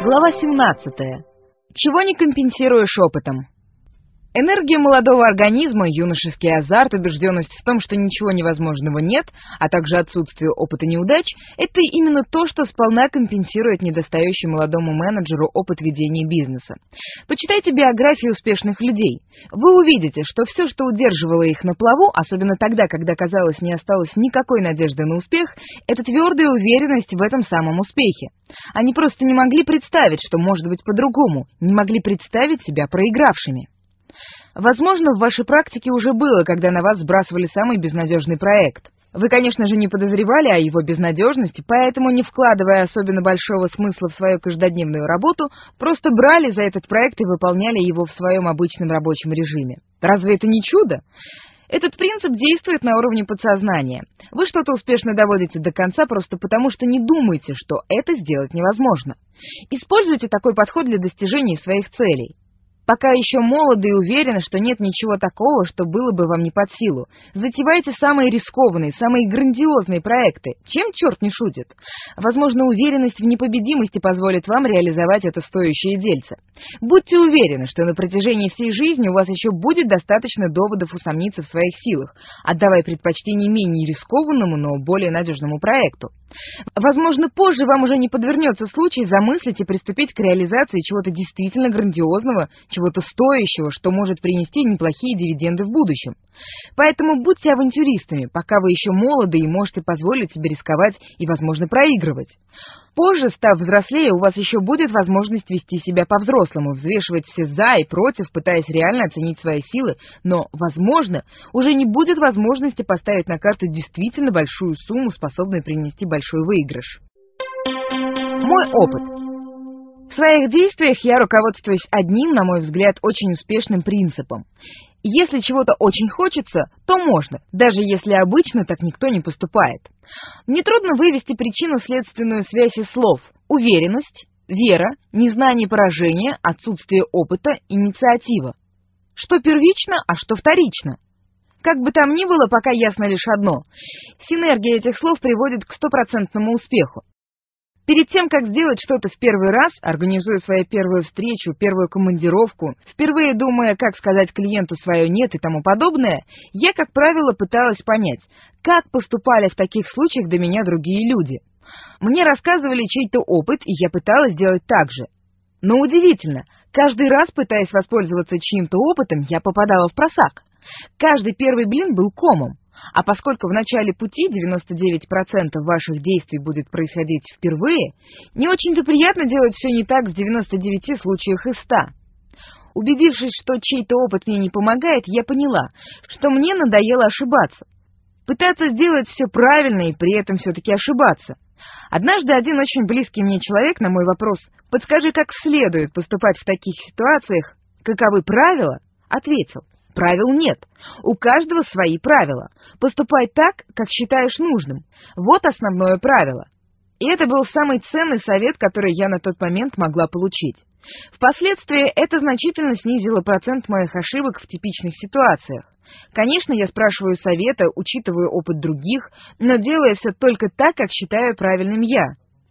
Глава 17. Чего не компенсируешь опытом? Энергия молодого организма, юношеский азарт, убежденность в том, что ничего невозможного нет, а также отсутствие опыта неудач – это именно то, что сполна компенсирует недостающий молодому менеджеру опыт ведения бизнеса. Почитайте биографии успешных людей. Вы увидите, что все, что удерживало их на плаву, особенно тогда, когда, казалось, не осталось никакой надежды на успех, это твердая уверенность в этом самом успехе. Они просто не могли представить, что может быть по-другому, не могли представить себя проигравшими. Возможно, в вашей практике уже было, когда на вас сбрасывали самый безнадежный проект. Вы, конечно же, не подозревали о его безнадежности, поэтому, не вкладывая особенно большого смысла в свою каждодневную работу, просто брали за этот проект и выполняли его в своем обычном рабочем режиме. Разве это не чудо? Этот принцип действует на уровне подсознания. Вы что-то успешно доводите до конца просто потому, что не думаете, что это сделать невозможно. Используйте такой подход для достижения своих целей. Пока еще молоды и уверены, что нет ничего такого, что было бы вам не под силу. Затевайте самые рискованные, самые грандиозные проекты. Чем черт не шутит? Возможно, уверенность в непобедимости позволит вам реализовать это стоящее дельце. Будьте уверены, что на протяжении всей жизни у вас еще будет достаточно доводов усомниться в своих силах, отдавая предпочтение менее рискованному, но более надежному проекту. Возможно, позже вам уже не подвернется случай замыслить и приступить к реализации чего-то действительно грандиозного, чего-то стоящего, что может принести неплохие дивиденды в будущем. Поэтому будьте авантюристами, пока вы еще молоды и можете позволить себе рисковать и, возможно, проигрывать. Позже, став взрослее, у вас еще будет возможность вести себя по-взрослому, взвешивать все «за» и «против», пытаясь реально оценить свои силы, но, возможно, уже не будет возможности поставить на карту действительно большую сумму, способную принести большой выигрыш. Мой опыт. В своих действиях я руководствуюсь одним, на мой взгляд, очень успешным принципом. Если чего-то очень хочется, то можно, даже если обычно так никто не поступает. Мне трудно вывести причинно-следственную связь из слов: уверенность, вера, незнание поражения, отсутствие опыта, инициатива. Что первично, а что вторично? Как бы там ни было, пока ясно лишь одно: синергия этих слов приводит к 100% успеху. Перед тем, как сделать что-то в первый раз, организуя свою первую встречу, первую командировку, впервые думая, как сказать клиенту свое «нет» и тому подобное, я, как правило, пыталась понять, как поступали в таких случаях до меня другие люди. Мне рассказывали чей-то опыт, и я пыталась делать так же. Но удивительно, каждый раз, пытаясь воспользоваться чьим-то опытом, я попадала в просак. Каждый первый блин был комом. А поскольку в начале пути 99% ваших действий будет происходить впервые, не очень-то приятно делать все не так в 99 случаях из 100. Убедившись, что чей-то опыт мне не помогает, я поняла, что мне надоело ошибаться. Пытаться сделать все правильно и при этом все-таки ошибаться. Однажды один очень близкий мне человек на мой вопрос «Подскажи, как следует поступать в таких ситуациях, каковы правила?», ответил: правил нет. У каждого свои правила. Поступай так, как считаешь нужным. Вот основное правило. И это был самый ценный совет, который я на тот момент могла получить. Впоследствии это значительно снизило процент моих ошибок в типичных ситуациях. Конечно, я спрашиваю совета, учитываю опыт других, но делаю все только так, как считаю правильным я.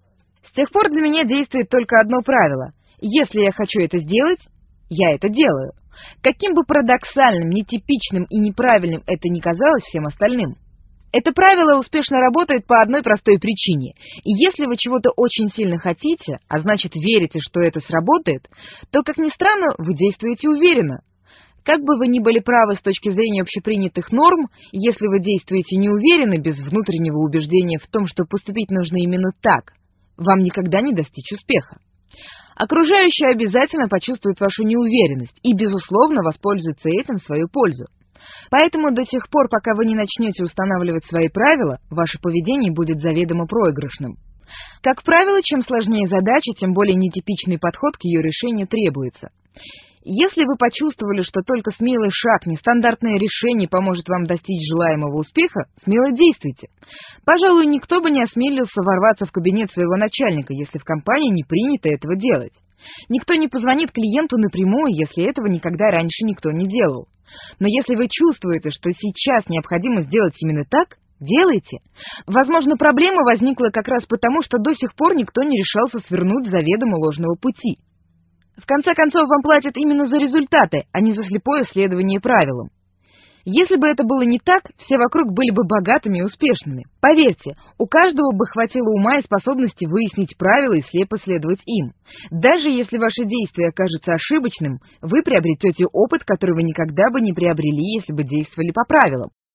С тех пор для меня действует только одно правило. Если я хочу это сделать, я это делаю. Каким бы парадоксальным, нетипичным и неправильным это ни казалось всем остальным. Это правило успешно работает по одной простой причине. И если вы чего-то очень сильно хотите, а значит верите, что это сработает, то, как ни странно, вы действуете уверенно. Как бы вы ни были правы с точки зрения общепринятых норм, если вы действуете неуверенно, без внутреннего убеждения в том, что поступить нужно именно так, вам никогда не достичь успеха. Окружающие обязательно почувствуют вашу неуверенность и, безусловно, воспользуются этим в свою пользу. Поэтому до тех пор, пока вы не начнете устанавливать свои правила, ваше поведение будет заведомо проигрышным. Как правило, чем сложнее задача, тем более нетипичный подход к ее решению требуется. Если вы почувствовали, что только смелый шаг, нестандартное решение поможет вам достичь желаемого успеха, смело действуйте. Пожалуй, никто бы не осмелился ворваться в кабинет своего начальника, если в компании не принято этого делать. Никто не позвонит клиенту напрямую, если этого никогда раньше никто не делал. Но если вы чувствуете, что сейчас необходимо сделать именно так, Делайте. Возможно, проблема возникла как раз потому, что до сих пор никто не решался свернуть с заведомо ложного пути. В конце концов, вам платят именно за результаты, а не за слепое следование правилам. Если бы это было не так, все вокруг были бы богатыми и успешными. Поверьте, у каждого бы хватило ума и способности выяснить правила и слепо следовать им. Даже если ваше действие окажется ошибочным, вы приобретете опыт, который вы никогда бы не приобрели, если бы действовали по правилам.